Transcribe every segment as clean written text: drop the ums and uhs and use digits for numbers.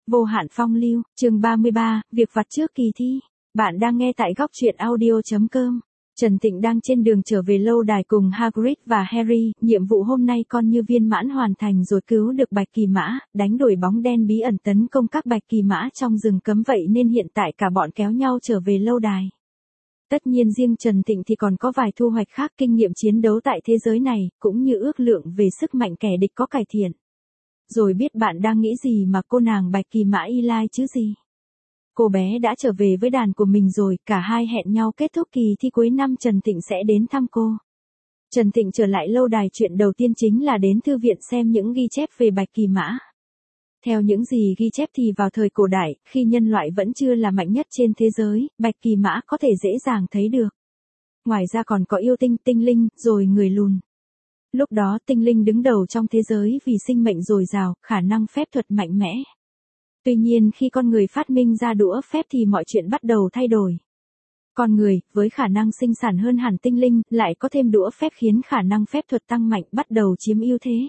Vô hạn phong lưu, chương 33, việc vặt trước kỳ thi. Bạn đang nghe tại góc truyện audio.com. Trần Tịnh đang trên đường trở về lâu đài cùng Hagrid và Harry, nhiệm vụ hôm nay con như viên mãn hoàn thành rồi, cứu được Bạch Kỳ Mã, đánh đuổi bóng đen bí ẩn tấn công các Bạch Kỳ Mã trong rừng cấm, vậy nên hiện tại cả bọn kéo nhau trở về lâu đài. Tất nhiên riêng Trần Tịnh thì còn có vài thu hoạch khác, kinh nghiệm chiến đấu tại thế giới này, cũng như ước lượng về sức mạnh kẻ địch có cải thiện. Rồi biết bạn đang nghĩ gì mà cô nàng Bạch Kỳ Mã y lai chứ gì. Cô bé đã trở về với đàn của mình rồi, cả hai hẹn nhau kết thúc kỳ thi cuối năm Trần Tịnh sẽ đến thăm cô. Trần Tịnh trở lại lâu đài, chuyện đầu tiên chính là đến thư viện xem những ghi chép về Bạch Kỳ Mã. Theo những gì ghi chép thì vào thời cổ đại, khi nhân loại vẫn chưa là mạnh nhất trên thế giới, Bạch Kỳ Mã có thể dễ dàng thấy được. Ngoài ra còn có yêu tinh, tinh linh, rồi người lùn. Lúc đó tinh linh đứng đầu trong thế giới vì sinh mệnh dồi dào, khả năng phép thuật mạnh mẽ. Tuy nhiên khi con người phát minh ra đũa phép thì mọi chuyện bắt đầu thay đổi. Con người, với khả năng sinh sản hơn hẳn tinh linh, lại có thêm đũa phép khiến khả năng phép thuật tăng mạnh, bắt đầu chiếm ưu thế.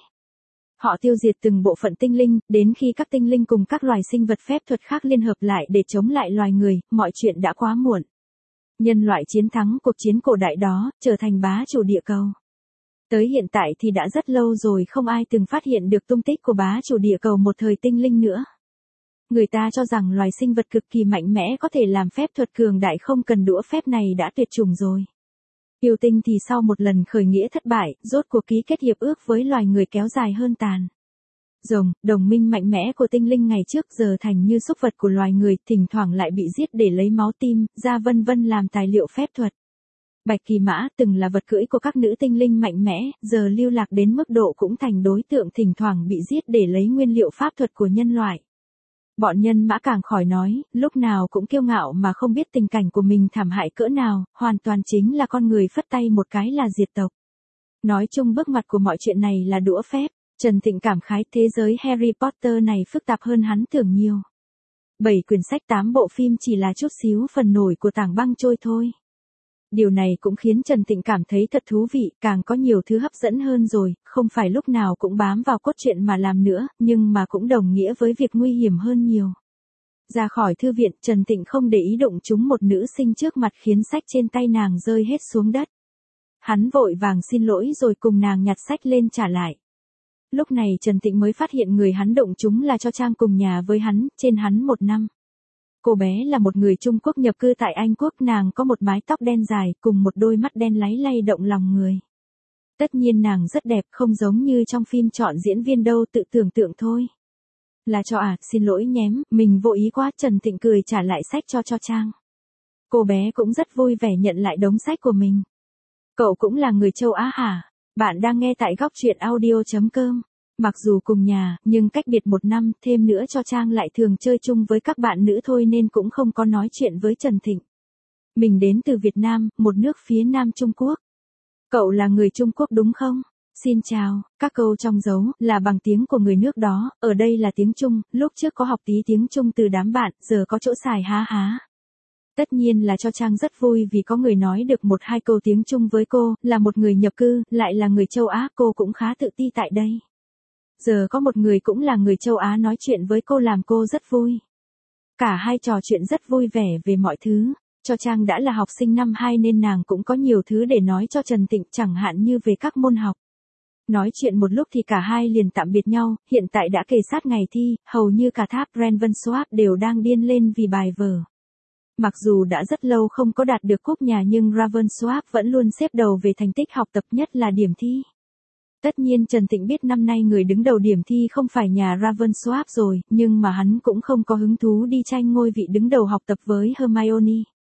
Họ tiêu diệt từng bộ phận tinh linh, đến khi các tinh linh cùng các loài sinh vật phép thuật khác liên hợp lại để chống lại loài người, mọi chuyện đã quá muộn. Nhân loại chiến thắng cuộc chiến cổ đại đó, trở thành bá chủ địa cầu. Tới hiện tại thì đã rất lâu rồi không ai từng phát hiện được tung tích của bá chủ địa cầu một thời tinh linh nữa. Người ta cho rằng loài sinh vật cực kỳ mạnh mẽ có thể làm phép thuật cường đại không cần đũa phép này đã tuyệt chủng rồi. Yêu tinh thì sau một lần khởi nghĩa thất bại, rốt cuộc ký kết hiệp ước với loài người kéo dài hơn tàn. Rồng, đồng minh mạnh mẽ của tinh linh ngày trước giờ thành như súc vật của loài người, thỉnh thoảng lại bị giết để lấy máu tim, da vân vân làm tài liệu phép thuật. Bạch Kỳ Mã từng là vật cưỡi của các nữ tinh linh mạnh mẽ, giờ lưu lạc đến mức độ cũng thành đối tượng thỉnh thoảng bị giết để lấy nguyên liệu pháp thuật của nhân loại. Bọn nhân mã càng khỏi nói, lúc nào cũng kiêu ngạo mà không biết tình cảnh của mình thảm hại cỡ nào, hoàn toàn chính là con người phất tay một cái là diệt tộc. Nói chung bước ngoặt của mọi chuyện này là đũa phép. Trần Tịnh cảm khái thế giới Harry Potter này phức tạp hơn hắn tưởng nhiều. 7 quyển sách 8 bộ phim chỉ là chút xíu phần nổi của tảng băng trôi thôi. Điều này cũng khiến Trần Tịnh cảm thấy thật thú vị, càng có nhiều thứ hấp dẫn hơn rồi, không phải lúc nào cũng bám vào cốt truyện mà làm nữa, nhưng mà cũng đồng nghĩa với việc nguy hiểm hơn nhiều. Ra khỏi thư viện, Trần Tịnh không để ý đụng trúng một nữ sinh trước mặt khiến sách trên tay nàng rơi hết xuống đất. Hắn vội vàng xin lỗi rồi cùng nàng nhặt sách lên trả lại. Lúc này Trần Tịnh mới phát hiện người hắn đụng trúng là Cho Trang cùng nhà với hắn, trên hắn 1 năm. Cô bé là một người Trung Quốc nhập cư tại Anh Quốc, nàng có một mái tóc đen dài cùng một đôi mắt đen láy lay động lòng người. Tất nhiên nàng rất đẹp, không giống như trong phim chọn diễn viên đâu, tự tưởng tượng thôi. Là Cho à, xin lỗi nhém, mình vô ý quá. Trần Tịnh cười trả lại sách cho Trang. Cô bé cũng rất vui vẻ nhận lại đống sách của mình. Cậu cũng là người châu Á hả? Bạn đang nghe tại góc truyện audio.com. Mặc dù cùng nhà, nhưng cách biệt 1 năm, thêm nữa Cho Trang lại thường chơi chung với các bạn nữ thôi nên cũng không có nói chuyện với Trần Tịnh. Mình đến từ Việt Nam, một nước phía Nam Trung Quốc. Cậu là người Trung Quốc đúng không? Xin chào, các câu trong dấu là bằng tiếng của người nước đó, ở đây là tiếng Trung, lúc trước có học tí tiếng Trung từ đám bạn, giờ có chỗ xài há há. Tất nhiên là Cho Trang rất vui vì có người nói được 1-2 câu tiếng Trung với cô, là một người nhập cư, lại là người châu Á, cô cũng khá tự ti tại đây. Giờ có một người cũng là người châu Á nói chuyện với cô làm cô rất vui. Cả hai trò chuyện rất vui vẻ về mọi thứ. Cho Trang đã là học sinh năm 2 nên nàng cũng có nhiều thứ để nói cho Trần Tịnh, chẳng hạn như về các môn học. Nói chuyện một lúc thì cả hai liền tạm biệt nhau, hiện tại đã kề sát ngày thi, hầu như cả tháp Ravensworth đều đang điên lên vì bài vở. Mặc dù đã rất lâu không có đạt được cúp nhà nhưng Ravensworth vẫn luôn xếp đầu về thành tích học tập, nhất là điểm thi. Tất nhiên Trần Tịnh biết năm nay người đứng đầu điểm thi không phải nhà Ravensworth rồi, nhưng mà hắn cũng không có hứng thú đi tranh ngôi vị đứng đầu học tập với Hermione.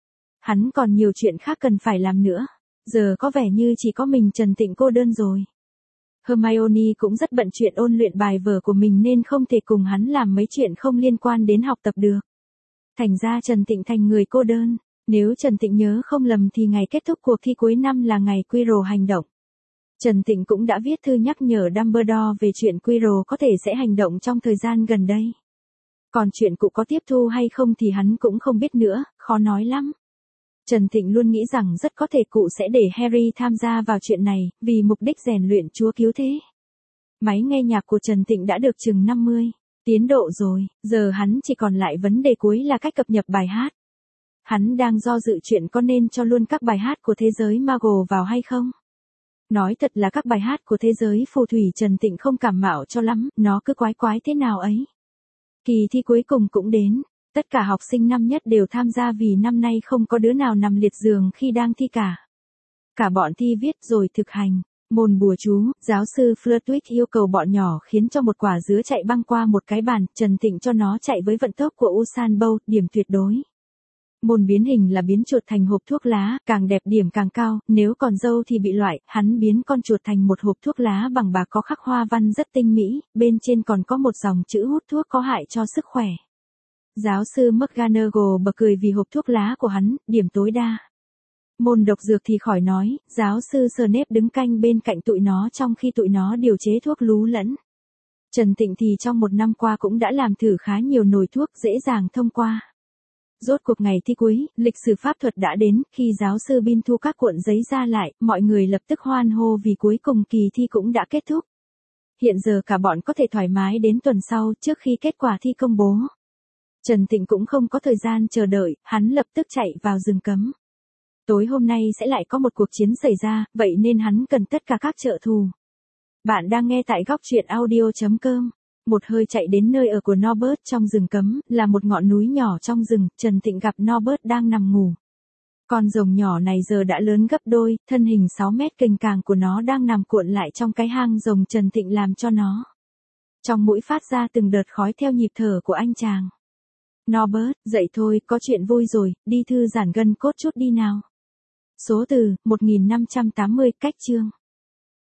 Hắn còn nhiều chuyện khác cần phải làm nữa. Giờ có vẻ như chỉ có mình Trần Tịnh cô đơn rồi. Hermione cũng rất bận chuyện ôn luyện bài vở của mình nên không thể cùng hắn làm mấy chuyện không liên quan đến học tập được. Thành ra Trần Tịnh thành người cô đơn. Nếu Trần Tịnh nhớ không lầm thì ngày kết thúc cuộc thi cuối năm là ngày Quirrell hành động. Trần Tịnh cũng đã viết thư nhắc nhở Dumbledore về chuyện Quirrell có thể sẽ hành động trong thời gian gần đây. Còn chuyện cụ có tiếp thu hay không thì hắn cũng không biết nữa, khó nói lắm. Trần Tịnh luôn nghĩ rằng rất có thể cụ sẽ để Harry tham gia vào chuyện này, vì mục đích rèn luyện Chúa cứu thế. Máy nghe nhạc của Trần Tịnh đã được chừng 50 Tiến độ rồi, giờ hắn chỉ còn lại vấn đề cuối là cách cập nhật bài hát. Hắn đang do dự chuyện có nên cho luôn các bài hát của thế giới Marvel vào hay không. Nói thật là các bài hát của thế giới phù thủy Trần Tịnh không cảm mạo cho lắm, nó cứ quái quái thế nào ấy. Kỳ thi cuối cùng cũng đến, tất cả học sinh năm nhất đều tham gia vì năm nay không có đứa nào nằm liệt giường khi đang thi cả. Cả bọn thi viết rồi thực hành. Môn bùa chú, giáo sư Flitwick yêu cầu bọn nhỏ khiến cho một quả dứa chạy băng qua một cái bàn, Trần Tịnh cho nó chạy với vận tốc của Usain Bolt, điểm tuyệt đối. Môn biến hình là biến chuột thành hộp thuốc lá, càng đẹp điểm càng cao, nếu còn dâu thì bị loại, hắn biến con chuột thành một hộp thuốc lá bằng bạc có khắc hoa văn rất tinh mỹ, bên trên còn có một dòng chữ hút thuốc có hại cho sức khỏe. Giáo sư McGonagall bật cười vì hộp thuốc lá của hắn, điểm tối đa. Môn độc dược thì khỏi nói, giáo sư Snape đứng canh bên cạnh tụi nó trong khi tụi nó điều chế thuốc lú lẫn. Trần Tịnh thì trong một năm qua cũng đã làm thử khá nhiều nồi thuốc dễ dàng thông qua. Rốt cuộc ngày thi cuối, lịch sử pháp thuật đã đến, khi giáo sư Bin thu các cuộn giấy ra lại, mọi người lập tức hoan hô vì cuối cùng kỳ thi cũng đã kết thúc. Hiện giờ cả bọn có thể thoải mái đến tuần sau trước khi kết quả thi công bố. Trần Tịnh cũng không có thời gian chờ đợi, hắn lập tức chạy vào rừng cấm. Tối hôm nay sẽ lại có một cuộc chiến xảy ra, vậy nên hắn cần tất cả các trợ thù. Bạn đang nghe tại góc truyện audio.com. Một hơi chạy đến nơi ở của Norbert trong rừng cấm, là một ngọn núi nhỏ trong rừng, Trần Tịnh gặp Norbert đang nằm ngủ. Con rồng nhỏ này giờ đã lớn gấp đôi, thân hình 6 mét kềnh càng của nó đang nằm cuộn lại trong cái hang rồng Trần Tịnh làm cho nó. Trong mũi phát ra từng đợt khói theo nhịp thở của anh chàng. Norbert, dậy thôi, có chuyện vui rồi, đi thư giãn gân cốt chút đi nào. Số từ, 1580, cách chương.